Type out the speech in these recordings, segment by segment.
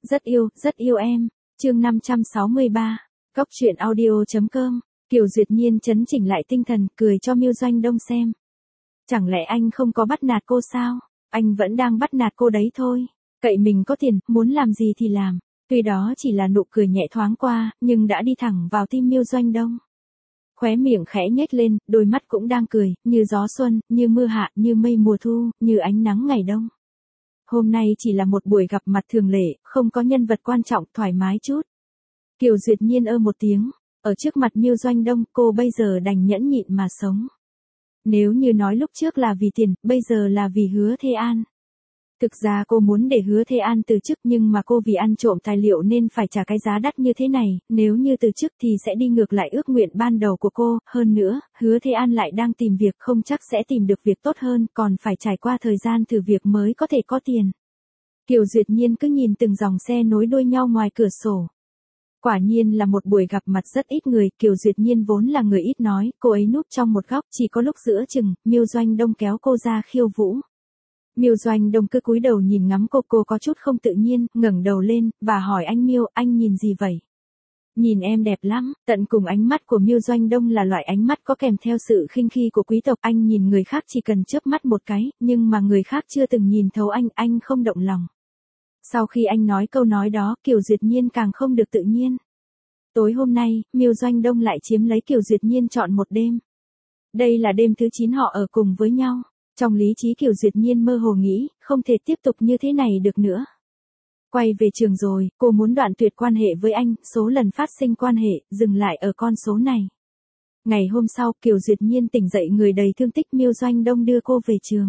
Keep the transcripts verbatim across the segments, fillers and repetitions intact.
Rất yêu, rất yêu em. Chương năm trăm sáu mươi ba. Cóc truyện audio.com. Kiều Duyệt Nhiên chấn chỉnh lại tinh thần, cười cho Miêu Doanh Đông xem. Chẳng lẽ anh không có bắt nạt cô sao? Anh vẫn đang bắt nạt cô đấy thôi. Cậy mình có tiền, muốn làm gì thì làm. Tuy đó chỉ là nụ cười nhẹ thoáng qua, nhưng đã đi thẳng vào tim Miêu Doanh Đông. Khóe miệng khẽ nhếch lên, đôi mắt cũng đang cười, như gió xuân, như mưa hạ, như mây mùa thu, như ánh nắng ngày đông. Hôm nay chỉ là một buổi gặp mặt thường lệ, không có nhân vật quan trọng, thoải mái chút. Kiều Duyệt Nhiên ơ một tiếng, ở trước mặt Miêu Doanh Đông, cô bây giờ đành nhẫn nhịn mà sống. Nếu như nói lúc trước là vì tiền, bây giờ là vì Hứa Thế An. Thực ra cô muốn để Hứa Thế An từ chức, nhưng mà cô vì ăn trộm tài liệu nên phải trả cái giá đắt như thế này, nếu như từ chức thì sẽ đi ngược lại ước nguyện ban đầu của cô, hơn nữa, Hứa Thế An lại đang tìm việc, không chắc sẽ tìm được việc tốt hơn, còn phải trải qua thời gian thử việc mới có thể có tiền. Kiều Duyệt Nhiên cứ nhìn từng dòng xe nối đuôi nhau ngoài cửa sổ. Quả nhiên là một buổi gặp mặt rất ít người, Kiều Duyệt Nhiên vốn là người ít nói, cô ấy núp trong một góc, chỉ có lúc giữa chừng, Miêu Doanh Đông kéo cô ra khiêu vũ. Miêu Doanh Đông cứ cúi đầu nhìn ngắm cô, cô có chút không tự nhiên, ngẩng đầu lên, và hỏi anh Miêu, anh nhìn gì vậy? Nhìn em đẹp lắm, tận cùng ánh mắt của Miêu Doanh Đông là loại ánh mắt có kèm theo sự khinh khi của quý tộc, anh nhìn người khác chỉ cần chớp mắt một cái, nhưng mà người khác chưa từng nhìn thấu anh, anh không động lòng. Sau khi anh nói câu nói đó, Kiều Duyệt Nhiên càng không được tự nhiên. Tối hôm nay, Miêu Doanh Đông lại chiếm lấy Kiều Duyệt Nhiên trọn một đêm. Đây là đêm thứ chín họ ở cùng với nhau. Trong lý trí Kiều Duyệt Nhiên mơ hồ nghĩ, không thể tiếp tục như thế này được nữa. Quay về trường rồi, cô muốn đoạn tuyệt quan hệ với anh, số lần phát sinh quan hệ, dừng lại ở con số này. Ngày hôm sau, Kiều Duyệt Nhiên tỉnh dậy người đầy thương tích, Miêu Doanh Đông đưa cô về trường.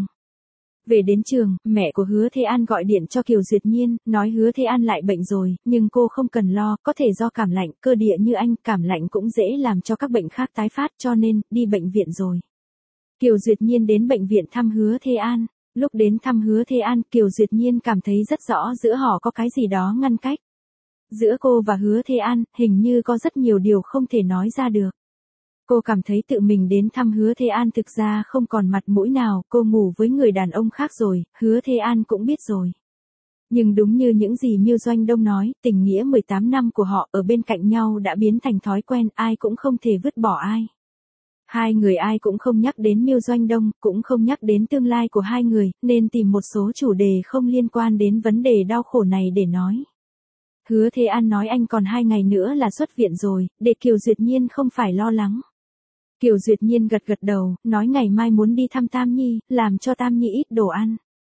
Về đến trường, mẹ của Hứa Thế An gọi điện cho Kiều Duyệt Nhiên, nói Hứa Thế An lại bệnh rồi, nhưng cô không cần lo, có thể do cảm lạnh, cơ địa như anh, cảm lạnh cũng dễ làm cho các bệnh khác tái phát, cho nên, đi bệnh viện rồi. Kiều Duyệt Nhiên đến bệnh viện thăm Hứa Thế An. Lúc đến thăm Hứa Thế An, Kiều Duyệt Nhiên cảm thấy rất rõ giữa họ có cái gì đó ngăn cách. Giữa cô và Hứa Thế An, hình như có rất nhiều điều không thể nói ra được. Cô cảm thấy tự mình đến thăm Hứa Thế An thực ra không còn mặt mũi nào, cô ngủ với người đàn ông khác rồi, Hứa Thế An cũng biết rồi. Nhưng đúng như những gì Miêu Doanh Đông nói, tình nghĩa mười tám năm của họ ở bên cạnh nhau đã biến thành thói quen, ai cũng không thể vứt bỏ ai. Hai người ai cũng không nhắc đến Miêu Doanh Đông, cũng không nhắc đến tương lai của hai người, nên tìm một số chủ đề không liên quan đến vấn đề đau khổ này để nói. Hứa Thế An nói anh còn hai ngày nữa là xuất viện rồi, để Kiều Duyệt Nhiên không phải lo lắng. Kiều Duyệt Nhiên gật gật đầu, nói ngày mai muốn đi thăm Tam Nhi, làm cho Tam Nhi ít đồ ăn.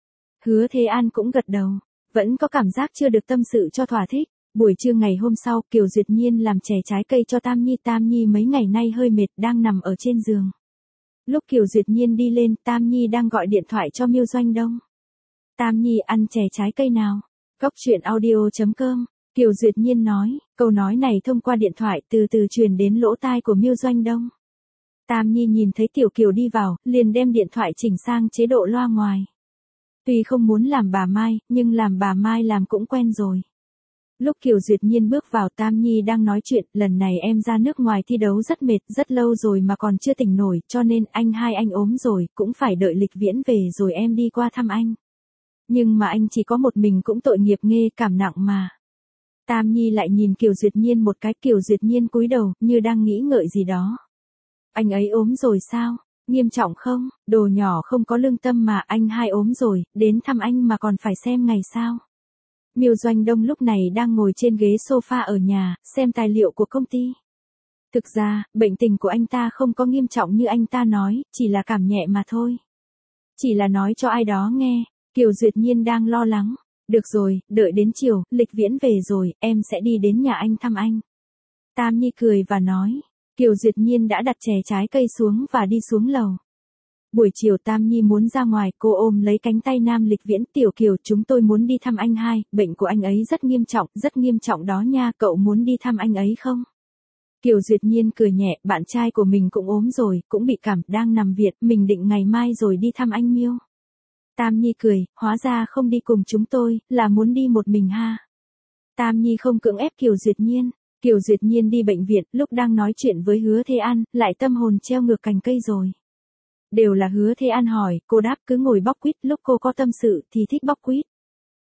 Hứa Thế An cũng gật đầu, vẫn có cảm giác chưa được tâm sự cho thỏa thích. Buổi trưa ngày hôm sau, Kiều Duyệt Nhiên làm chè trái cây cho Tam Nhi. Tam Nhi mấy ngày nay hơi mệt, đang nằm ở trên giường. Lúc Kiều Duyệt Nhiên đi lên, Tam Nhi đang gọi điện thoại cho Miêu Doanh Đông. Tam Nhi ăn chè trái cây nào? Cóc truyện audio.com. Kiều Duyệt Nhiên nói, câu nói này thông qua điện thoại từ từ truyền đến lỗ tai của Miêu Doanh Đông. Tam Nhi nhìn thấy Tiểu Kiều đi vào, liền đem điện thoại chỉnh sang chế độ loa ngoài. Tuy không muốn làm bà Mai, nhưng làm bà Mai làm cũng quen rồi. Lúc Kiều Duyệt Nhiên bước vào, Tam Nhi đang nói chuyện, lần này em ra nước ngoài thi đấu rất mệt, rất lâu rồi mà còn chưa tỉnh nổi, cho nên anh hai anh ốm rồi, cũng phải đợi Lịch Viễn về rồi em đi qua thăm anh. Nhưng mà anh chỉ có một mình cũng tội nghiệp nghê, cảm nặng mà. Tam Nhi lại nhìn Kiều Duyệt Nhiên một cái, Kiều Duyệt Nhiên cúi đầu, như đang nghĩ ngợi gì đó. Anh ấy ốm rồi sao? Nghiêm trọng không? Đồ nhỏ không có lương tâm mà, anh hai ốm rồi, đến thăm anh mà còn phải xem ngày sao? Miêu Doanh Đông lúc này đang ngồi trên ghế sofa ở nhà, xem tài liệu của công ty. Thực ra, bệnh tình của anh ta không có nghiêm trọng như anh ta nói, chỉ là cảm nhẹ mà thôi. Chỉ là nói cho ai đó nghe, Kiều Duyệt Nhiên đang lo lắng. Được rồi, đợi đến chiều, Lịch Viễn về rồi, em sẽ đi đến nhà anh thăm anh. Tam Nhi cười và nói. Kiều Duyệt Nhiên đã đặt chè trái cây xuống và đi xuống lầu. Buổi chiều Tam Nhi muốn ra ngoài, cô ôm lấy cánh tay Nam Lịch Viễn, Tiểu Kiều, chúng tôi muốn đi thăm anh hai, bệnh của anh ấy rất nghiêm trọng, rất nghiêm trọng đó nha, cậu muốn đi thăm anh ấy không? Kiều Duyệt Nhiên cười nhẹ, bạn trai của mình cũng ốm rồi, cũng bị cảm, đang nằm viện, mình định ngày mai rồi đi thăm anh Miêu. Tam Nhi cười, hóa ra không đi cùng chúng tôi, là muốn đi một mình ha. Tam Nhi không cưỡng ép Kiều Duyệt Nhiên. Kiều Duyệt Nhiên đi bệnh viện, lúc đang nói chuyện với Hứa Thế An, lại tâm hồn treo ngược cành cây rồi. Đều là Hứa Thế An hỏi, cô đáp cứ ngồi bóc quýt, lúc cô có tâm sự thì thích bóc quýt.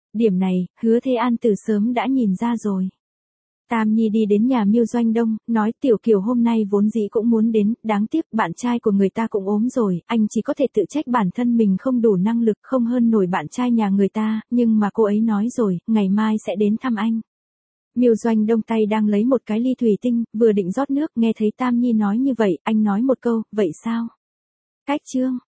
Điểm này, Hứa Thế An từ sớm đã nhìn ra rồi. Tam Nhi đi đến nhà Miêu Doanh Đông, nói Tiểu Kiều hôm nay vốn dĩ cũng muốn đến, đáng tiếc bạn trai của người ta cũng ốm rồi, anh chỉ có thể tự trách bản thân mình không đủ năng lực không hơn nổi bạn trai nhà người ta, nhưng mà cô ấy nói rồi, ngày mai sẽ đến thăm anh. Miêu Doanh Đông tay đang lấy một cái ly thủy tinh, vừa định rót nước, nghe thấy Tam Nhi nói như vậy, anh nói một câu, vậy sao? Cách chương.